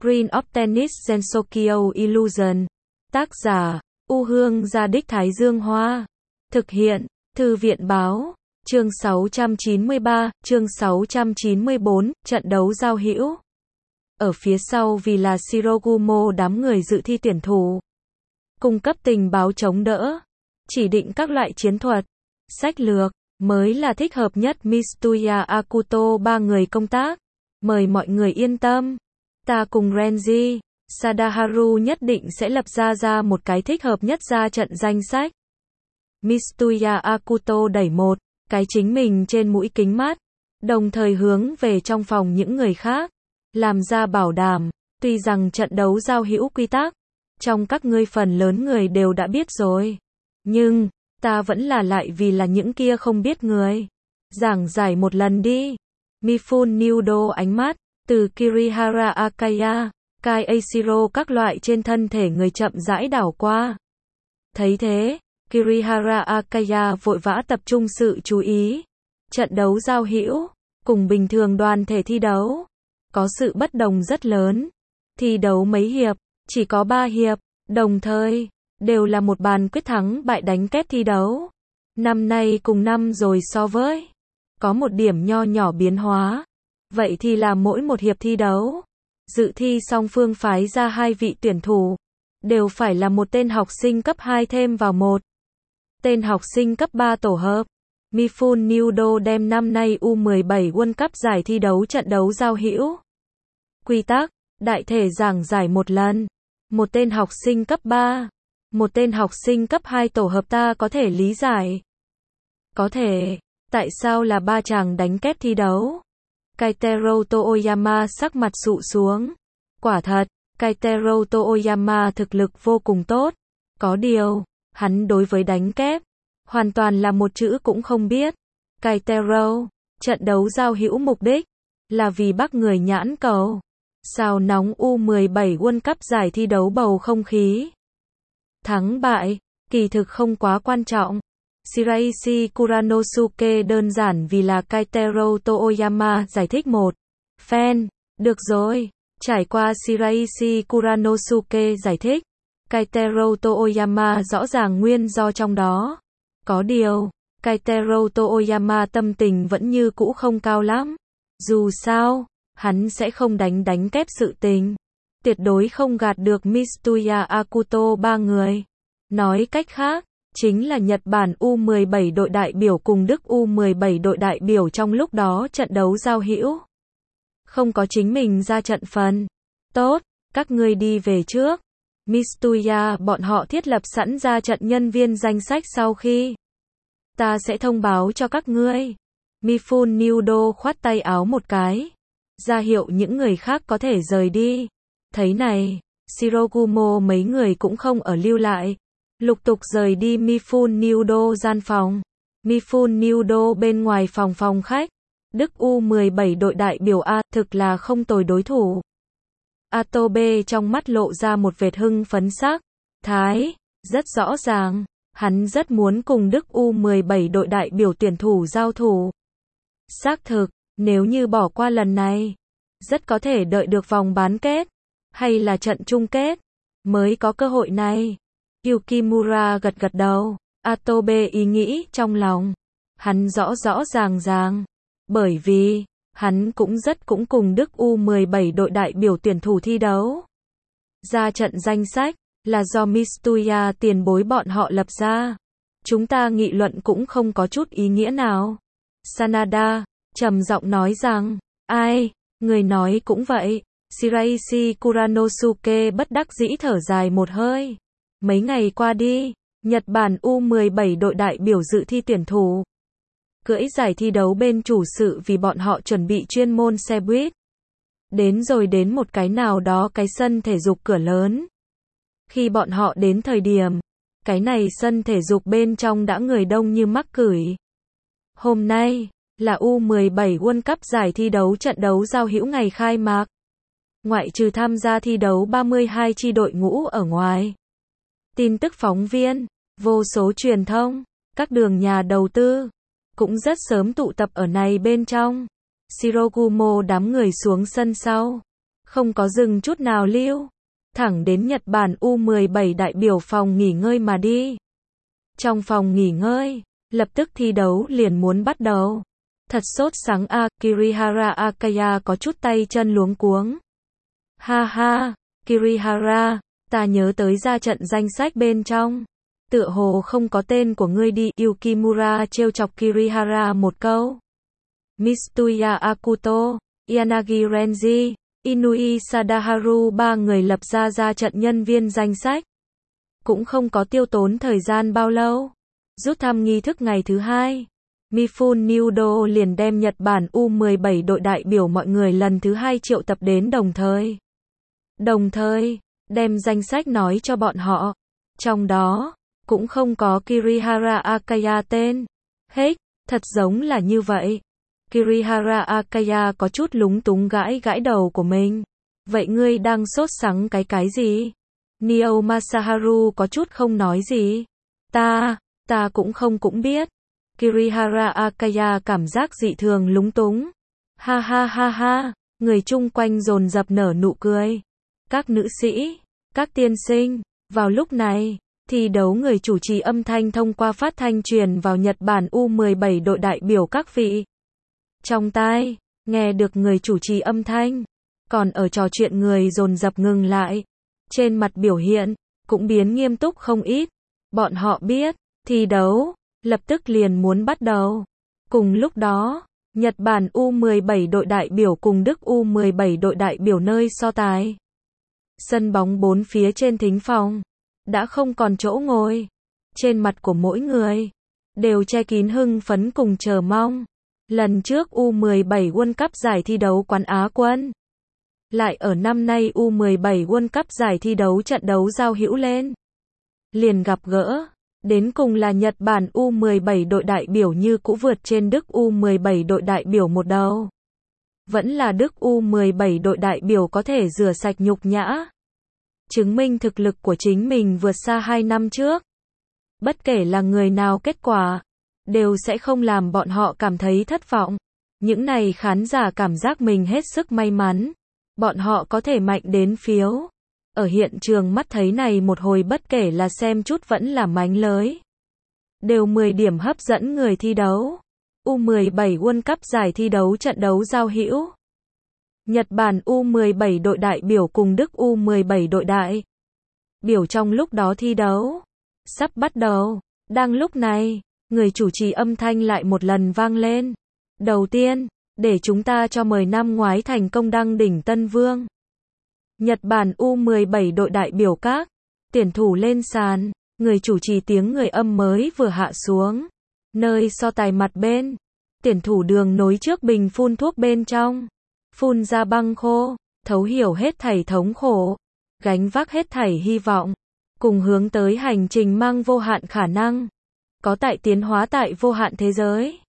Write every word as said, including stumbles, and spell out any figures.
Screen of Tennis Gensokyo Illusion. Tác giả, U Hương Gia Đích Thái Dương Hoa. Thực hiện, Thư viện Báo. Chương sáu trăm chín mươi ba, chương sáu trăm chín mươi bốn, trận đấu giao hữu. Ở phía sau vì là Shirogumo đám người dự thi tuyển thủ. Cung cấp tình báo chống đỡ. Chỉ định các loại chiến thuật. Sách lược, mới là thích hợp nhất Mitsuya Akuto ba người công tác. Mời mọi người yên tâm. Ta cùng Renji, Sadaharu nhất định sẽ lập ra ra một cái thích hợp nhất ra trận danh sách. Mitsuya Akuto đẩy một cái chính mình trên mũi kính mát, đồng thời hướng về trong phòng những người khác, làm ra bảo đảm, tuy rằng trận đấu giao hữu quy tắc, trong các ngươi phần lớn người đều đã biết rồi, nhưng, ta vẫn là lại vì là những kia không biết người. Giảng giải một lần đi. Mifune Nudo ánh mắt, từ Kirihara Akaya, Kai Eishiro các loại trên thân thể người chậm rãi đảo qua. Thấy thế, Kirihara Akaya vội vã tập trung sự chú ý. Trận đấu giao hữu, cùng bình thường đoàn thể thi đấu, có sự bất đồng rất lớn. Thi đấu mấy hiệp, chỉ có ba hiệp, đồng thời, đều là một bàn quyết thắng bại đánh kép thi đấu. Năm nay cùng năm rồi so với, có một điểm nho nhỏ biến hóa. Vậy thì là mỗi một hiệp thi đấu, dự thi song phương phái ra hai vị tuyển thủ, đều phải là một tên học sinh cấp hai thêm vào một tên học sinh cấp ba tổ hợp. Mifune Nudo đem năm nay U mười bảy World Cup giải thi đấu trận đấu giao hữu. Quy tắc, đại thể giảng giải một lần. Một tên học sinh cấp ba, một tên học sinh cấp hai tổ hợp ta có thể lý giải. Có thể, tại sao là ba chàng đánh kép thi đấu? Kaitaro Toyama sắc mặt sụ xuống. Quả thật, Kaitaro Toyama thực lực vô cùng tốt. Có điều, hắn đối với đánh kép, hoàn toàn là một chữ cũng không biết. Kaitaro, trận đấu giao hữu mục đích, là vì bắt người nhãn cầu. Sao nóng U mười bảy World Cup giải thi đấu bầu không khí. Thắng bại, kỳ thực không quá quan trọng. Shiraishi Kuranosuke đơn giản vì là Kaitaro Toyama giải thích một phen. Được rồi, trải qua Shiraishi Kuranosuke giải thích, Kaitaro Toyama rõ ràng nguyên do trong đó. Có điều, Kaitaro Toyama tâm tình vẫn như cũ không cao lắm. Dù sao, hắn sẽ không đánh đánh kép sự tình. Tuyệt đối không gạt được Mitsuya Akuto ba người. Nói cách khác, chính là Nhật Bản U mười bảy đội đại biểu cùng Đức U mười bảy đội đại biểu trong lúc đó trận đấu giao hữu. Không có chính mình ra trận phần. Tốt, các ngươi đi về trước. Mitsuya bọn họ thiết lập sẵn ra trận nhân viên danh sách sau khi. Ta sẽ thông báo cho các ngươi. Mifune Nudo khoát tay áo một cái. Ra hiệu những người khác có thể rời đi. Thấy này, Shirogumo mấy người cũng không ở lưu lại. Lục tục rời đi Mifune Nudo gian phòng. Mifune Nudo bên ngoài phòng phòng khách. Đức U mười bảy đội đại biểu A thực là không tồi đối thủ. Atobe trong mắt lộ ra một vệt hưng phấn sắc. Thái, rất rõ ràng, hắn rất muốn cùng Đức U mười bảy đội đại biểu tuyển thủ giao thủ. Xác thực, nếu như bỏ qua lần này, rất có thể đợi được vòng bán kết, hay là trận chung kết, mới có cơ hội này. Yukimura gật gật đầu, Atobe ý nghĩ trong lòng. Hắn rõ rõ ràng ràng, bởi vì, hắn cũng rất cũng cùng Đức U mười bảy đội đại biểu tuyển thủ thi đấu. Ra trận danh sách, là do Mitsuya tiền bối bọn họ lập ra. Chúng ta nghị luận cũng không có chút ý nghĩa nào. Sanada, trầm giọng nói rằng, ai, người nói cũng vậy. Shiraishi Kuranosuke bất đắc dĩ thở dài một hơi. Mấy ngày qua đi, Nhật Bản U mười bảy đội đại biểu dự thi tuyển thủ. Cưỡi giải thi đấu bên chủ sự vì bọn họ chuẩn bị chuyên môn xe buýt. Đến rồi đến một cái nào đó cái sân thể dục cửa lớn. Khi bọn họ đến thời điểm, cái này sân thể dục bên trong đã người đông như mắc cửi. Hôm nay, là U mười bảy World Cup giải thi đấu trận đấu giao hữu ngày khai mạc. Ngoại trừ tham gia thi đấu ba mươi hai chi đội ngũ ở ngoài. Tin tức phóng viên, vô số truyền thông, các đường nhà đầu tư, cũng rất sớm tụ tập ở này bên trong. Shirogumo đám người xuống sân sau. không có dừng chút nào lưu, thẳng đến Nhật Bản U mười bảy đại biểu phòng nghỉ ngơi mà đi. Trong phòng nghỉ ngơi, lập tức thi đấu liền muốn bắt đầu. Thật sốt sắng a, Kirihara Akaya có chút tay chân luống cuống. Ha ha, Kirihara, ta nhớ tới ra trận danh sách bên trong. Tựa hồ không có tên của ngươi đi, Yukimura trêu chọc Kirihara một câu. Mitsuya Akuto, Yanagi Renji, Inui Sadaharu ba người lập ra ra trận nhân viên danh sách. Cũng không có tiêu tốn thời gian bao lâu. Rút thăm nghi thức ngày thứ hai. Mifune Nudo liền đem Nhật Bản U mười bảy đội đại biểu mọi người lần thứ hai triệu tập đến đồng thời. Đồng thời, đem danh sách nói cho bọn họ. Trong đó, cũng không có Kirihara Akaya tên. Hết, thật giống là như vậy. Kirihara Akaya có chút lúng túng gãi gãi đầu của mình. Vậy ngươi đang sốt sắng cái cái gì? Nio Masaharu có chút không nói gì. Ta, ta cũng không cũng biết. Kirihara Akaya cảm giác dị thường lúng túng. Ha ha ha ha, người chung quanh dồn dập nở nụ cười. Các nữ sĩ, các tiên sinh, vào lúc này, thi đấu người chủ trì âm thanh thông qua phát thanh truyền vào Nhật Bản U mười bảy đội đại biểu các vị. Trong tai, nghe được người chủ trì âm thanh, còn ở trò chuyện người dồn dập ngừng lại. Trên mặt biểu hiện, cũng biến nghiêm túc không ít. Bọn họ biết, thi đấu, lập tức liền muốn bắt đầu. Cùng lúc đó, Nhật Bản U mười bảy đội đại biểu cùng Đức U mười bảy đội đại biểu nơi so tài. Sân bóng bốn phía trên thính phòng, đã không còn chỗ ngồi. Trên mặt của mỗi người, đều che kín hưng phấn cùng chờ mong. Lần trước U mười bảy World Cup giải thi đấu quán Á quân. Lại ở năm nay U mười bảy World Cup giải thi đấu trận đấu giao hữu lên. Liền gặp gỡ. Đến cùng là Nhật Bản U mười bảy đội đại biểu như cũ vượt trên Đức U mười bảy đội đại biểu một đầu. Vẫn là Đức U mười bảy đội đại biểu có thể rửa sạch nhục nhã. Chứng minh thực lực của chính mình vượt xa hai năm trước. Bất kể là người nào kết quả, đều sẽ không làm bọn họ cảm thấy thất vọng. Những này khán giả cảm giác mình hết sức may mắn. Bọn họ có thể mạnh đến phiếu. Ở hiện trường mắt thấy này một hồi bất kể là xem chút vẫn là mánh lới. Đều mười điểm hấp dẫn người thi đấu. U mười bảy World Cup giải thi đấu trận đấu giao hữu. Nhật Bản U mười bảy đội đại biểu cùng Đức U mười bảy đội đại biểu trong lúc đó thi đấu. Sắp bắt đầu. Đang lúc này, người chủ trì âm thanh lại một lần vang lên. Đầu tiên, để chúng ta cho mời năm ngoái thành công đăng đỉnh Tân Vương. Nhật Bản U mười bảy đội đại biểu các tuyển thủ lên sàn, người chủ trì tiếng người âm mới vừa hạ xuống. Nơi so tài mặt bên, tuyển thủ đường nối trước bình phun thuốc bên trong, phun ra băng khô, thấu hiểu hết thảy thống khổ, gánh vác hết thảy hy vọng, cùng hướng tới hành trình mang vô hạn khả năng, có tại tiến hóa tại vô hạn thế giới.